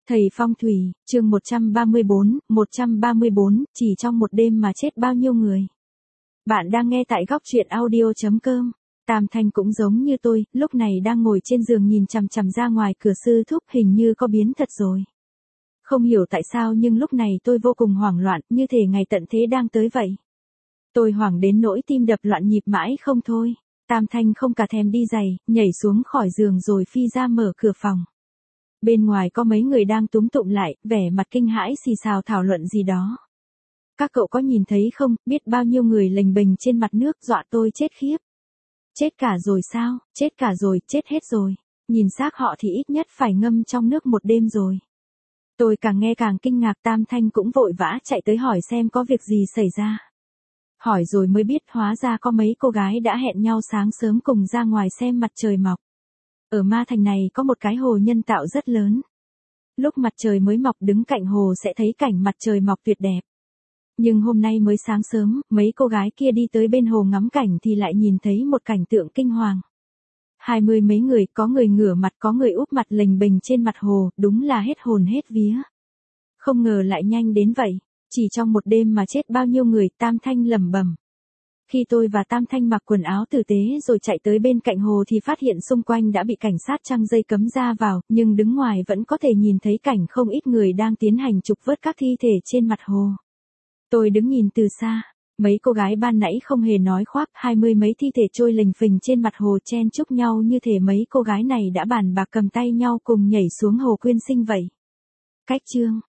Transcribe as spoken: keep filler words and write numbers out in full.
Thầy Phong Thủy, chương một trăm ba mươi bốn, một trăm ba mươi bốn, chỉ trong một đêm mà chết bao nhiêu người. Bạn đang nghe tại góc truyện audio chấm com. Tam Thanh cũng giống như tôi, lúc này đang ngồi trên giường nhìn chằm chằm ra ngoài cửa sư thúc, hình như có biến thật rồi. Không hiểu tại sao nhưng lúc này tôi vô cùng hoảng loạn, như thể ngày tận thế đang tới vậy. Tôi hoảng đến nỗi tim đập loạn nhịp mãi không thôi. Tam Thanh không cả thèm đi giày, nhảy xuống khỏi giường rồi phi ra mở cửa phòng. Bên ngoài có mấy người đang túm tụm lại, vẻ mặt kinh hãi xì xào thảo luận gì đó. Các cậu có nhìn thấy không, biết bao nhiêu người lềnh bềnh trên mặt nước, dọa tôi chết khiếp. Chết cả rồi sao, chết cả rồi, chết hết rồi. Nhìn xác họ thì ít nhất phải ngâm trong nước một đêm rồi. Tôi càng nghe càng kinh ngạc. Tam Thanh cũng vội vã chạy tới hỏi xem có việc gì xảy ra. Hỏi rồi mới biết hóa ra có mấy cô gái đã hẹn nhau sáng sớm cùng ra ngoài xem mặt trời mọc. Ở Ma Thành này có một cái hồ nhân tạo rất lớn. Lúc mặt trời mới mọc đứng cạnh hồ sẽ thấy cảnh mặt trời mọc tuyệt đẹp. Nhưng hôm nay mới sáng sớm, mấy cô gái kia đi tới bên hồ ngắm cảnh thì lại nhìn thấy một cảnh tượng kinh hoàng. Hai mươi mấy người, có người ngửa mặt, có người úp mặt lềnh bềnh trên mặt hồ, đúng là hết hồn hết vía. Không ngờ lại nhanh đến vậy, chỉ trong một đêm mà chết bao nhiêu người. Tam Thanh lẩm bẩm. Khi tôi và Tam Thanh mặc quần áo tử tế rồi chạy tới bên cạnh hồ thì phát hiện xung quanh đã bị cảnh sát trăng dây cấm ra vào, nhưng đứng ngoài vẫn có thể nhìn thấy cảnh không ít người đang tiến hành trục vớt các thi thể trên mặt hồ. Tôi đứng nhìn từ xa, mấy cô gái ban nãy không hề nói khoác, hai mươi mấy thi thể trôi lềnh phình trên mặt hồ chen chúc nhau như thể mấy cô gái này đã bàn bạc cầm tay nhau cùng nhảy xuống hồ quyên sinh vậy. Cách chương,